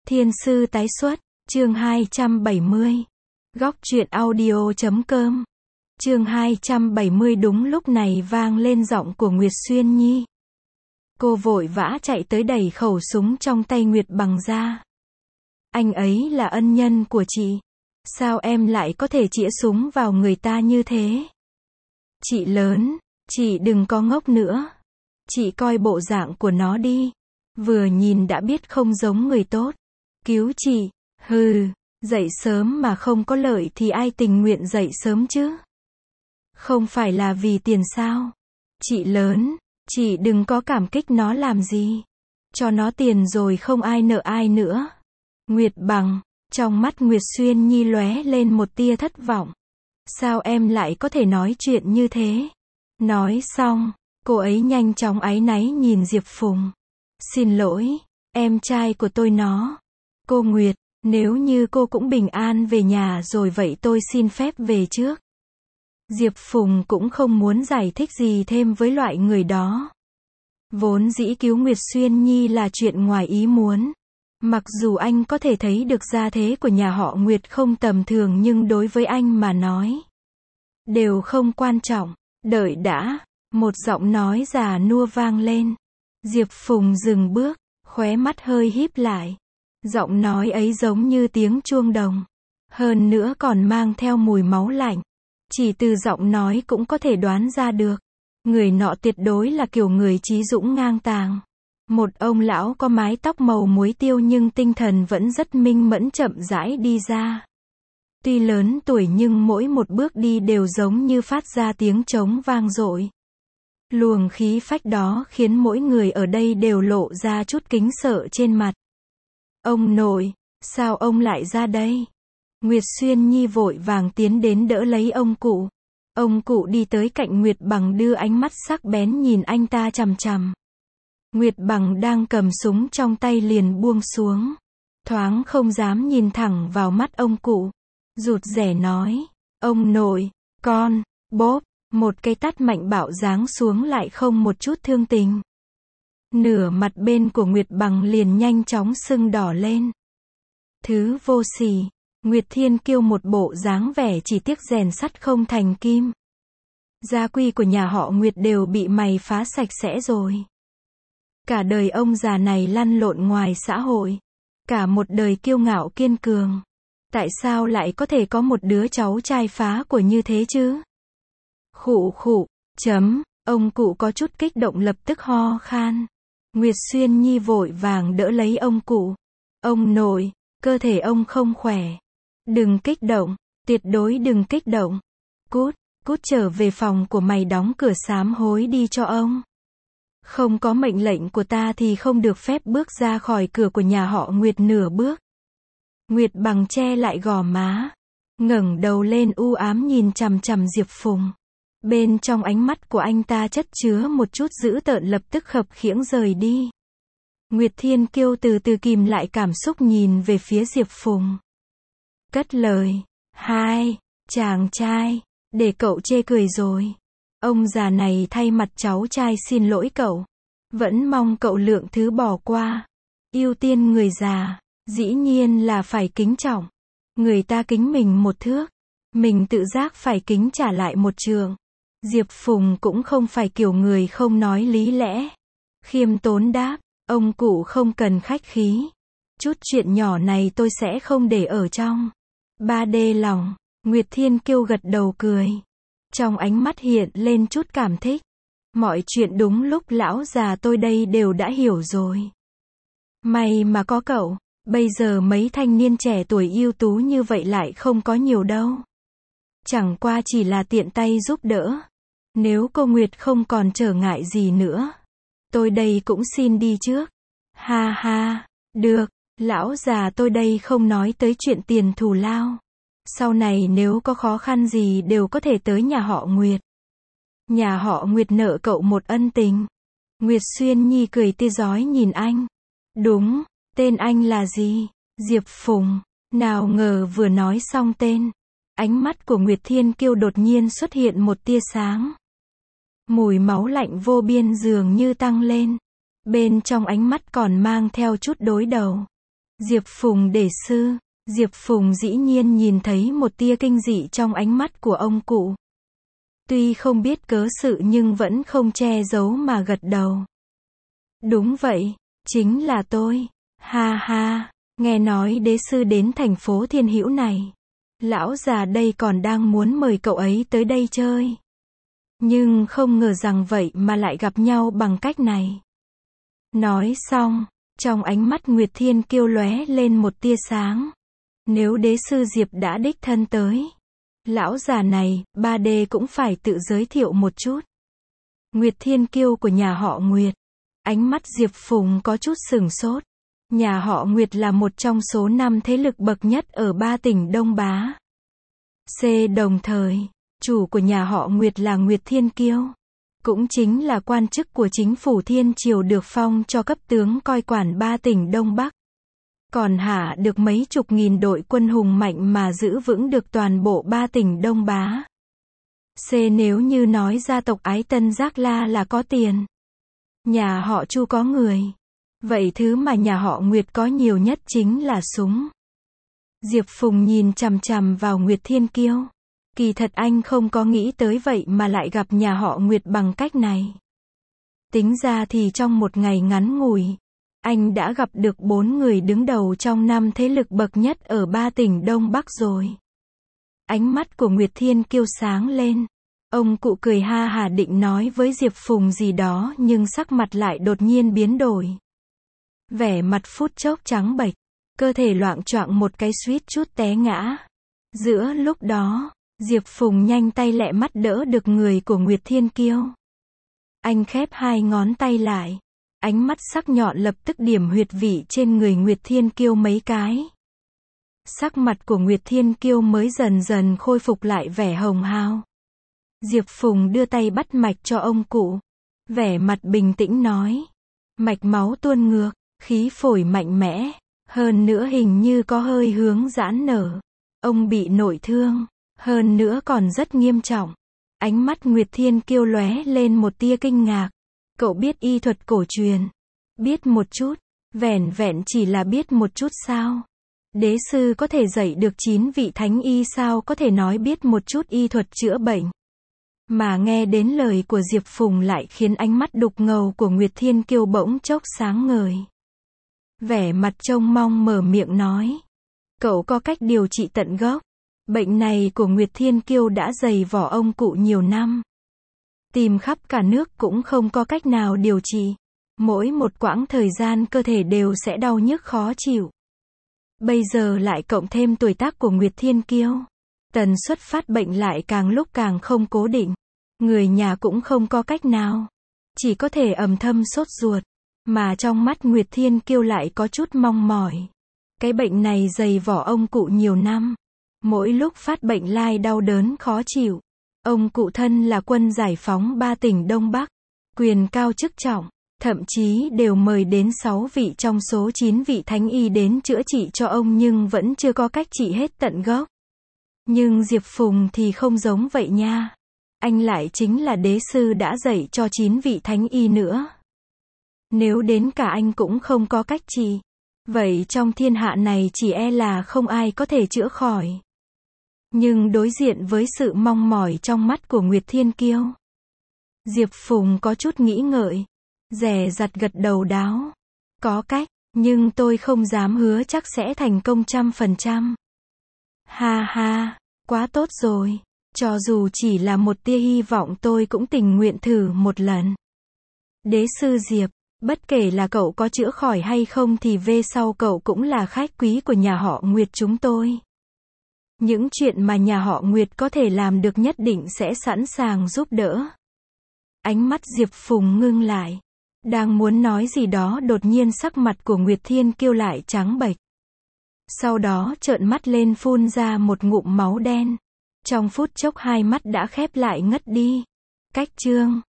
Thiên sư tái xuất, chương 270. Góc truyện audio.com. Chương 270. Đúng lúc này vang lên giọng của Nguyệt Xuyên Nhi. Cô vội vã chạy tới đẩy khẩu súng trong tay Nguyệt Bằng ra. Anh ấy là ân nhân của chị. Sao em lại có thể chĩa súng vào người ta như thế? Chị lớn, chị đừng có ngốc nữa. Chị coi bộ dạng của nó đi. Vừa nhìn đã biết không giống người tốt. Cứu chị, hừ, dậy sớm mà không có lợi thì ai tình nguyện dậy sớm chứ? Không phải là vì tiền sao? Chị lớn, chị đừng có cảm kích nó làm gì. Cho nó tiền rồi không ai nợ ai nữa. Nguyệt Bằng, trong mắt Nguyệt Xuyên Nhi lóe lên một tia thất vọng. Sao em lại có thể nói chuyện như thế? Nói xong, cô ấy nhanh chóng áy náy nhìn Diệp Phùng. Xin lỗi, em trai của tôi nó. Cô Nguyệt, nếu như cô cũng bình an về nhà rồi vậy tôi xin phép về trước. Diệp Phùng cũng không muốn giải thích gì thêm với loại người đó. Vốn dĩ cứu Nguyệt Xuyên Nhi là chuyện ngoài ý muốn. Mặc dù anh có thể thấy được gia thế của nhà họ Nguyệt không tầm thường nhưng đối với anh mà nói, đều không quan trọng. Đợi đã, một giọng nói già nua vang lên. Diệp Phùng dừng bước, khóe mắt hơi híp lại. Giọng nói ấy giống như tiếng chuông đồng. Hơn nữa còn mang theo mùi máu lạnh. Chỉ từ giọng nói cũng có thể đoán ra được. Người nọ tuyệt đối là kiểu người trí dũng ngang tàng. Một ông lão có mái tóc màu muối tiêu nhưng tinh thần vẫn rất minh mẫn chậm rãi đi ra. Tuy lớn tuổi nhưng mỗi một bước đi đều giống như phát ra tiếng trống vang dội. Luồng khí phách đó khiến mỗi người ở đây đều lộ ra chút kính sợ trên mặt. Ông nội, sao ông lại ra đây? Nguyệt Xuyên Nhi vội vàng tiến đến đỡ lấy ông cụ. Ông cụ đi tới cạnh Nguyệt Bằng đưa ánh mắt sắc bén nhìn anh ta chằm chằm. Nguyệt Bằng đang cầm súng trong tay liền buông xuống. Thoáng không dám nhìn thẳng vào mắt ông cụ. Rụt rè nói, ông nội, con, bóp, một cái tát mạnh bạo giáng xuống lại không một chút thương tình. Nửa mặt bên của Nguyệt Bằng liền nhanh chóng sưng đỏ lên. Thứ vô sỉ, Nguyệt Thiên Kiêu một bộ dáng vẻ chỉ tiếc rèn sắt không thành kim. Gia quy của nhà họ Nguyệt đều bị mày phá sạch sẽ rồi. Cả đời ông già này lăn lộn ngoài xã hội. Cả một đời kiêu ngạo kiên cường. Tại sao lại có thể có một đứa cháu trai phá của như thế chứ? Khụ khụ, ông cụ có chút kích động lập tức ho khan. Nguyệt Xuyên Nhi vội vàng đỡ lấy ông cụ. Ông nội, cơ thể ông không khỏe. Đừng kích động, tuyệt đối đừng kích động. Cút trở về phòng của mày đóng cửa sám hối đi cho ông. Không có mệnh lệnh của ta thì không được phép bước ra khỏi cửa của nhà họ Nguyệt nửa bước. Nguyệt Bằng che lại gò má, ngẩng đầu lên u ám nhìn chằm chằm Diệp Phùng. Bên trong ánh mắt của anh ta chất chứa một chút dữ tợn lập tức khập khiễng rời đi. Nguyệt Thiên Kiêu từ từ kìm lại cảm xúc nhìn về phía Diệp Phùng. Cất lời, hai, chàng trai, để cậu chê cười rồi. Ông già này thay mặt cháu trai xin lỗi cậu. Vẫn mong cậu lượng thứ bỏ qua. Ưu tiên người già, dĩ nhiên là phải kính trọng. Người ta kính mình một thước, mình tự giác phải kính trả lại một trượng. Diệp Phùng cũng không phải kiểu người không nói lý lẽ. Khiêm tốn đáp, ông cụ không cần khách khí. Chút chuyện nhỏ này tôi sẽ không để ở trong. 3D lòng, Nguyệt Thiên Kiêu gật đầu cười. Trong ánh mắt hiện lên chút cảm thích. Mọi chuyện đúng lúc lão già tôi đây đều đã hiểu rồi. May mà có cậu, bây giờ mấy thanh niên trẻ tuổi ưu tú như vậy lại không có nhiều đâu. Chẳng qua chỉ là tiện tay giúp đỡ. Nếu cô Nguyệt không còn trở ngại gì nữa, tôi đây cũng xin đi trước. Ha ha, được, lão già tôi đây không nói tới chuyện tiền thù lao. Sau này nếu có khó khăn gì đều có thể tới nhà họ Nguyệt. Nhà họ Nguyệt nợ cậu một ân tình. Nguyệt Xuyên Nhi cười tươi rói nhìn anh. Đúng, tên anh là gì? Diệp Phùng. Nào ngờ vừa nói xong tên, ánh mắt của Nguyệt Thiên Kiêu đột nhiên xuất hiện một tia sáng. Mùi máu lạnh vô biên dường như tăng lên. Bên trong ánh mắt còn mang theo chút đối đầu. Diệp Phùng để sư. Diệp Phùng dĩ nhiên nhìn thấy một tia kinh dị trong ánh mắt của ông cụ. Tuy không biết cớ sự nhưng vẫn không che giấu mà gật đầu. Đúng vậy, chính là tôi. Ha ha, nghe nói đế sư đến thành phố Thiên Hữu này. Lão già đây còn đang muốn mời cậu ấy tới đây chơi. Nhưng không ngờ rằng vậy mà lại gặp nhau bằng cách này. Nói xong, trong ánh mắt Nguyệt Thiên Kiêu lóe lên một tia sáng. Nếu đế sư Diệp đã đích thân tới, lão già này, 3D cũng phải tự giới thiệu một chút. Nguyệt Thiên Kiêu của nhà họ Nguyệt. Ánh mắt Diệp Phùng có chút sửng sốt. Nhà họ Nguyệt là một trong số 5 thế lực bậc nhất ở 3 tỉnh Đông Bá. Đồng thời, chủ của nhà họ Nguyệt là Nguyệt Thiên Kiêu. Cũng chính là quan chức của chính phủ Thiên Triều được phong cho cấp tướng coi quản 3 tỉnh Đông Bắc. Còn hạ được mấy chục nghìn đội quân hùng mạnh mà giữ vững được toàn bộ 3 tỉnh Đông Bá. Nếu như nói gia tộc Ái Tân Giác La là có tiền, nhà họ Chu có người, vậy thứ mà nhà họ Nguyệt có nhiều nhất chính là súng. Diệp Phùng nhìn chằm chằm vào Nguyệt Thiên Kiêu. Kỳ thật anh không có nghĩ tới vậy mà lại gặp nhà họ Nguyệt bằng cách này. Tính ra thì trong một ngày ngắn ngủi, anh đã gặp được 4 người đứng đầu trong 5 thế lực bậc nhất ở 3 tỉnh Đông Bắc rồi. Ánh mắt của Nguyệt Thiên Kiêu sáng lên. Ông cụ cười ha hả định nói với Diệp Phùng gì đó nhưng sắc mặt lại đột nhiên biến đổi. Vẻ mặt phút chốc trắng bệch, cơ thể loạng choạng một cái suýt chút té ngã. Giữa lúc đó, Diệp Phùng nhanh tay lẹ mắt đỡ được người của Nguyệt Thiên Kiêu. Anh khép 2 ngón tay lại. Ánh mắt sắc nhọn lập tức điểm huyệt vị trên người Nguyệt Thiên Kiêu mấy cái. Sắc mặt của Nguyệt Thiên Kiêu mới dần dần khôi phục lại vẻ hồng hào. Diệp Phùng đưa tay bắt mạch cho ông cụ. Vẻ mặt bình tĩnh nói. Mạch máu tuôn ngược, khí phổi mạnh mẽ. Hơn nữa hình như có hơi hướng giãn nở. Ông bị nội thương. Hơn nữa còn rất nghiêm trọng. Ánh mắt Nguyệt Thiên Kiêu lóe lên một tia kinh ngạc. Cậu biết y thuật cổ truyền? Biết một chút. Vẻn vẹn chỉ là biết một chút sao? Đế sư có thể dạy được 9 vị thánh y sao có thể nói biết một chút y thuật chữa bệnh? Mà nghe đến lời của Diệp Phùng lại khiến ánh mắt đục ngầu của Nguyệt Thiên Kiêu bỗng chốc sáng ngời. Vẻ mặt trông mong mở miệng nói. Cậu có cách điều trị tận gốc. Bệnh này của Nguyệt Thiên Kiêu đã dày vò ông cụ nhiều năm. Tìm khắp cả nước cũng không có cách nào điều trị. Mỗi một quãng thời gian cơ thể đều sẽ đau nhức khó chịu. Bây giờ lại cộng thêm tuổi tác của Nguyệt Thiên Kiêu. Tần suất phát bệnh lại càng lúc càng không cố định. Người nhà cũng không có cách nào. Chỉ có thể âm thầm sốt ruột. Mà trong mắt Nguyệt Thiên Kiêu lại có chút mong mỏi. Cái bệnh này dày vò ông cụ nhiều năm. Mỗi lúc phát bệnh lai đau đớn khó chịu. Ông cụ thân là quân giải phóng 3 tỉnh Đông Bắc. Quyền cao chức trọng. Thậm chí đều mời đến 6 vị trong số 9 vị thánh y đến chữa trị cho ông nhưng vẫn chưa có cách trị hết tận gốc. Nhưng Diệp Phùng thì không giống vậy nha. Anh lại chính là đế sư đã dạy cho 9 vị thánh y nữa. Nếu đến cả anh cũng không có cách trị, vậy trong thiên hạ này chỉ e là không ai có thể chữa khỏi. Nhưng đối diện với sự mong mỏi trong mắt của Nguyệt Thiên Kiêu, Diệp Phùng có chút nghĩ ngợi, dè dặt gật đầu đáo. Có cách, nhưng tôi không dám hứa chắc sẽ thành công 100%. Ha ha, quá tốt rồi. Cho dù chỉ là một tia hy vọng tôi cũng tình nguyện thử một lần. Đế sư Diệp, bất kể là cậu có chữa khỏi hay không thì về sau cậu cũng là khách quý của nhà họ Nguyệt chúng tôi. Những chuyện mà nhà họ Nguyệt có thể làm được nhất định sẽ sẵn sàng giúp đỡ. Ánh mắt Diệp Phùng ngưng lại. Đang muốn nói gì đó đột nhiên sắc mặt của Nguyệt Thiên Kiêu lại trắng bệch. Sau đó trợn mắt lên phun ra một ngụm máu đen. Trong phút chốc hai mắt đã khép lại ngất đi. Cách chương